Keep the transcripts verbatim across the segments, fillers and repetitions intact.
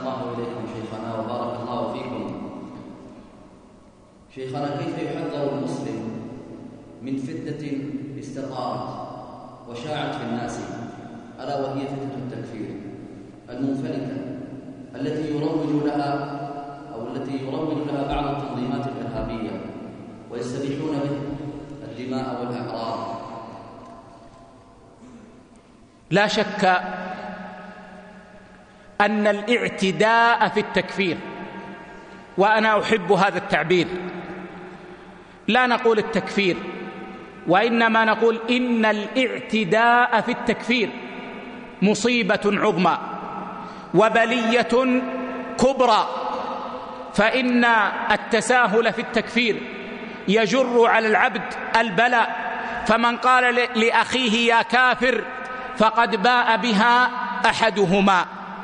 الله إليكم شيخنا وبارك الله فيكم. شيخنا، كيف يحذر المسلم من فتنة استقامت وشاعت في الناس، ألا وهي فتنة التكفير المنفلتة التي يروج لها أو التي يروج لها بعض التنظيمات الإرهابية ويستبيحون به الدماء والأعراض؟ لا شك أن الاعتداء في التكفير، وأنا أحب هذا التعبير، لا نقول التكفير وإنما نقول إن الاعتداء في التكفير مصيبة عظمى وبلية كبرى، فإن التساهل في التكفير يجر على العبد البلاء، فمن قال لأخيه يا كافر فقد باء بها أحدهما.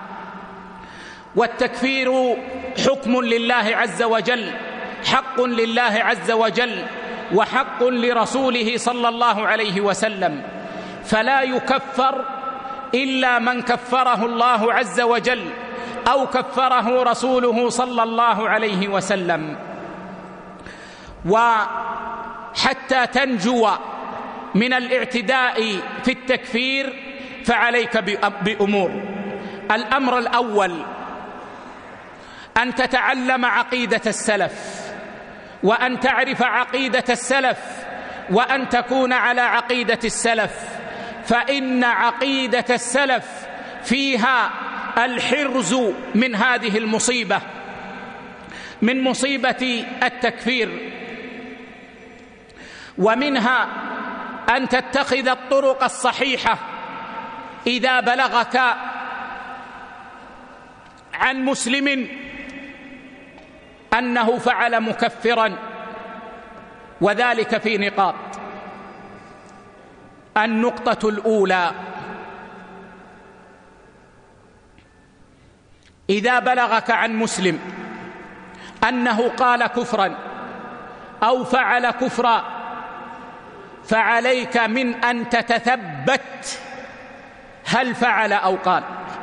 والتكفير حكم لله عز وجل، حق لله عز وجل وحق لرسوله صلى الله عليه وسلم، فلا يكفر إلا من كفره الله عز وجل أو كفره رسوله صلى الله عليه وسلم. وحتى تنجو من الاعتداء في التكفير فعليك بأمور. الأمر الأول أن تتعلم عقيدة السلف، وأن تعرف عقيدة السلف، وأن تكون على عقيدة السلف، فإن عقيدة السلف فيها الحرز من هذه المصيبة، من مصيبة التكفير. ومنها أن تتخذ الطرق الصحيحة إذا بلغك عن مسلم أنه فعل مكفرا، وذلك في نقاط. النقطة الأولى: إذا بلغك عن مسلم أنه قال كفرا أو فعل كفرا، فعليك من أن تتثبت هل فعل أو قال،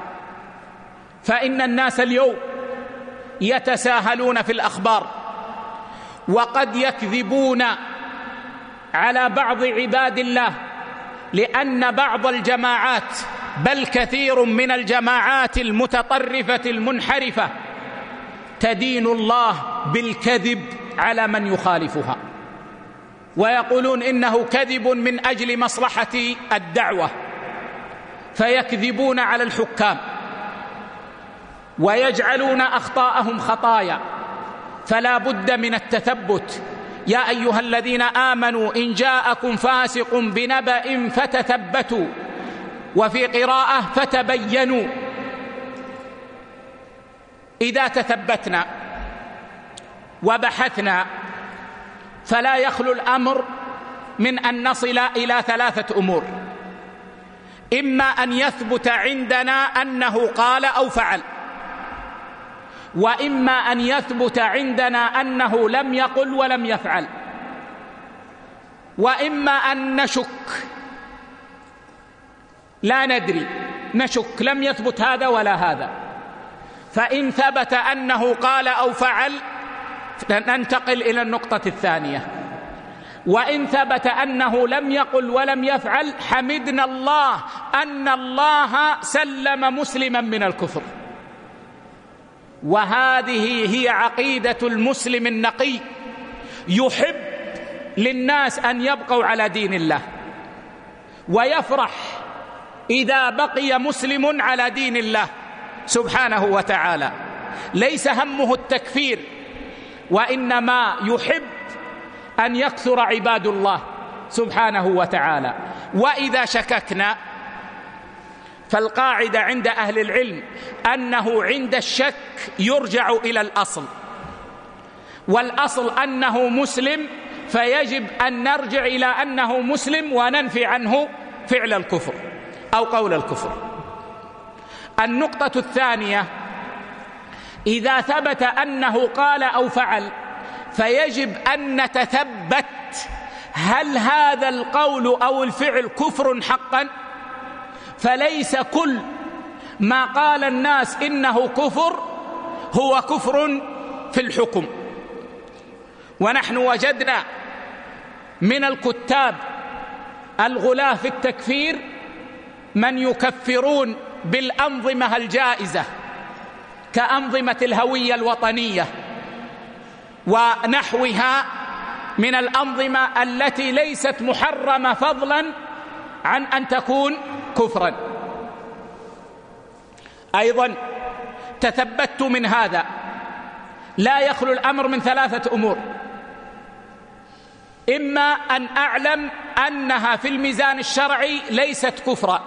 فإن الناس اليوم يتساهلون في الأخبار، وقد يكذبون على بعض عباد الله، لأن بعض الجماعات بل كثير من الجماعات المتطرفة المنحرفة تدين الله بالكذب على من يخالفها، ويقولون إنه كذب من أجل مصلحة الدعوة، فيكذبون على الحكام ويجعلون أخطاءهم خطايا، فلا بد من التثبت. يا أيها الذين آمنوا إن جاءكم فاسق بنبأ فتثبتوا، وفي قراءة فتبينوا. إذا تثبتنا وبحثنا فلا يخلو الأمر من أن نصل إلى ثلاثة أمور: إما أن يثبت عندنا أنه قال أو فعل، وإما أن يثبت عندنا أنه لم يقل ولم يفعل، وإما أن نشك، لا ندري، نشك، لم يثبت هذا ولا هذا. فإن ثبت أنه قال أو فعل ننتقل إلى النقطة الثانية، وإن ثبت أنه لم يقل ولم يفعل حمدنا الله أن الله سلم مسلما من الكفر. وهذه هي عقيدة المسلم النقي، يحب للناس أن يبقوا على دين الله، ويفرح إذا بقي مسلم على دين الله سبحانه وتعالى، ليس همه التكفير، وإنما يحب أن يكثر عباد الله سبحانه وتعالى. وإذا شككنا فالقاعدة عند أهل العلم أنه عند الشك يرجع إلى الأصل، والأصل أنه مسلم، فيجب أن نرجع إلى أنه مسلم وننفي عنه فعل الكفر أو قول الكفر. النقطة الثانية: إذا ثبت أنه قال أو فعل فيجب أن نتثبت هل هذا القول أو الفعل كفر حقا، فليس كل ما قال الناس إنه كفر هو كفر في الحكم. ونحن وجدنا من الكتاب الغلاة في التكفير من يكفرون بالأنظمة الجائزة كأنظمة الهوية الوطنية ونحوها من الأنظمة التي ليست محرمة فضلا عن أن تكون كفرا. أيضا تثبت من هذا لا يخلو الأمر من ثلاثة أمور: إما أن أعلم أنها في الميزان الشرعي ليست كفرا،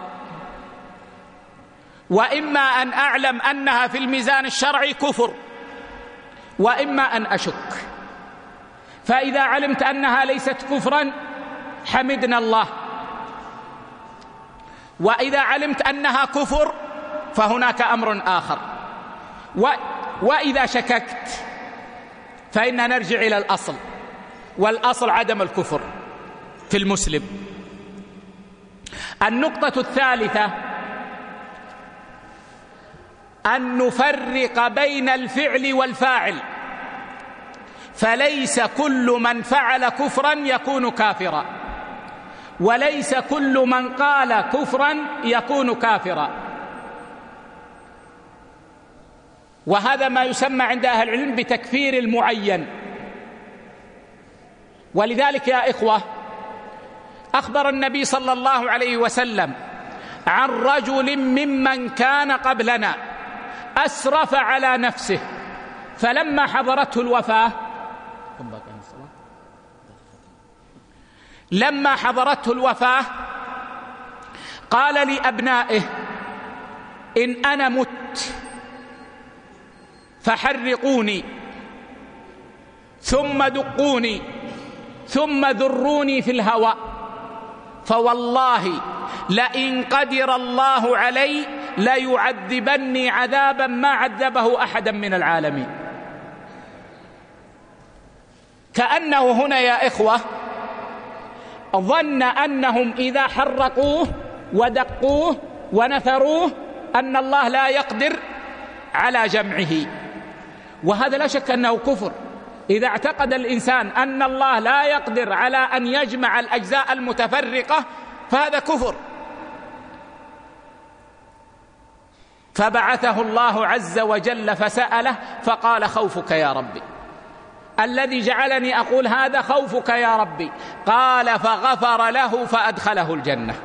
وإما أن أعلم أنها في الميزان الشرعي كفر، وإما أن أشك. فإذا علمت أنها ليست كفرا حمدنا الله، وإذا علمت أنها كفر فهناك أمر آخر. و... وإذا شككت فإننا نرجع إلى الأصل، والأصل عدم الكفر في المسلم. النقطة الثالثة أن نفرق بين الفعل والفاعل، فليس كل من فعل كفرا يكون كافرا، وليس كل من قال كفرا يكون كافرا. وهذا ما يسمى عند أهل العلم بتكفير المعين. ولذلك يا إخوة أخبر النبي صلى الله عليه وسلم عن رجل ممن كان قبلنا أسرف على نفسه، فلما حضرته الوفاة لما حضرته الوفاة قال لأبنائه: إن أنا مت فحرقوني ثم دقوني ثم ذروني في الهواء، فوالله لئن قدر الله علي ليعذبني عذابا ما عذبه أحدا من العالمين. كأنه هنا يا إخوة ظن أنهم إذا حرقوه ودقوه ونثروه أن الله لا يقدر على جمعه، وهذا لا شك أنه كفر. إذا اعتقد الإنسان أن الله لا يقدر على أن يجمع الأجزاء المتفرقة فهذا كفر. فبعثه الله عز وجل فسأله فقال: خوفك يا ربي، الذي جعلني أقول هذا خوفك يا ربي. قال: فغفر له فأدخله الجنة.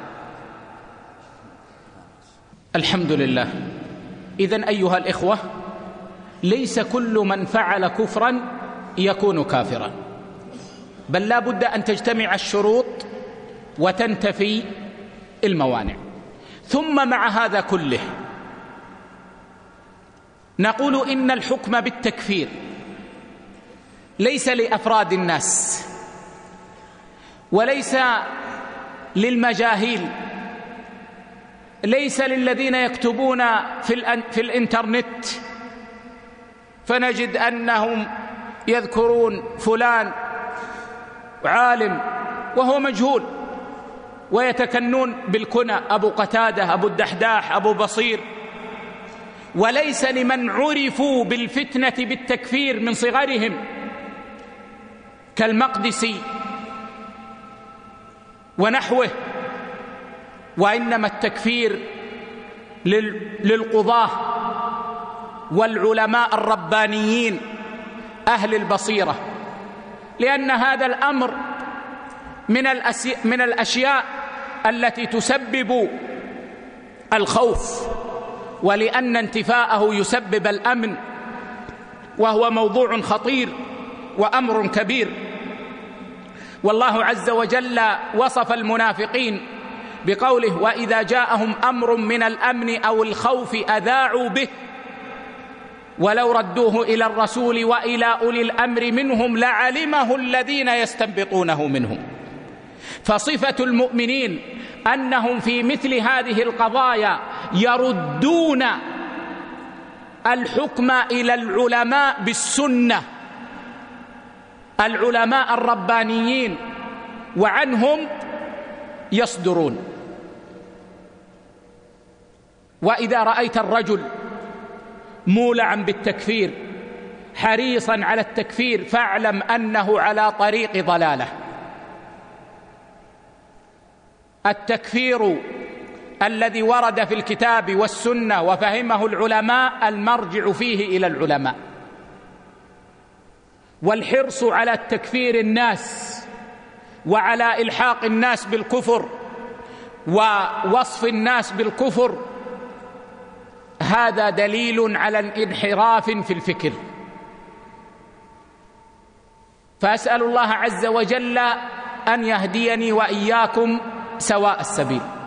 الحمد لله. إذن أيها الإخوة، ليس كل من فعل كفرا يكون كافرا، بل لا بد أن تجتمع الشروط وتنتفي الموانع. ثم مع هذا كله نقول إن الحكم بالتكفير ليس لأفراد الناس، وليس للمجاهيل، ليس للذين يكتبون في, في الإنترنت فنجد أنهم يذكرون فلان عالم وهو مجهول ويتكنون بالكنى: أبو قتادة، أبو الدحداح، أبو بصير. وليس لمن عرفوا بالفتنة بالتكفير من صغرهم كالمقدسي ونحوه، وإنما التكفير للقضاة والعلماء الربانيين أهل البصيرة، لأن هذا الأمر من من الأشياء التي تسبب الخوف، ولأن انتفاءه يسبب الأمن، وهو موضوع خطير وأمر كبير. والله عز وجل وصف المنافقين بقوله: وإذا جاءهم أمر من الأمن أو الخوف أذاعوا به ولو ردوه إلى الرسول وإلى أولي الأمر منهم لعلمه الذين يستنبطونه منهم. فصفة المؤمنين أنهم في مثل هذه القضايا يردون الحكم إلى العلماء بالسنة، العلماء الربانيين، وعنهم يصدرون. وإذا رأيت الرجل مولعا بالتكفير حريصا على التكفير، فاعلم أنه على طريق ضلالة. التكفير الذي ورد في الكتاب والسنة وفهمه العلماء المرجع فيه إلى العلماء، والحرص على تكفير الناس وعلى إلحاق الناس بالكفر ووصف الناس بالكفر هذا دليل على انحراف في الفكر. فأسأل الله عز وجل أن يهديني وإياكم سواء السبيل.